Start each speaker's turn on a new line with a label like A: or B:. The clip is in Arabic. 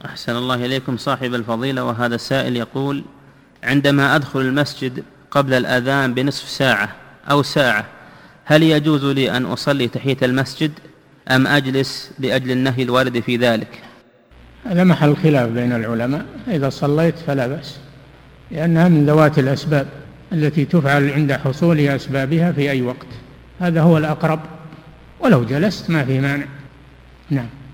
A: أحسن الله إليكم صاحب الفضيلة. وهذا السائل يقول: عندما أدخل المسجد قبل الأذان بنصف ساعة أو ساعة، هل يجوز لي أن أصلي تحية المسجد أم أجلس لأجل النهي الوارد في ذلك؟
B: هذا محل خلاف بين العلماء. إذا صليت فلا بأس، لأنها من ذوات الأسباب التي تفعل عند حصول أسبابها في أي وقت، هذا هو الأقرب، ولو جلست ما في مانع. نعم.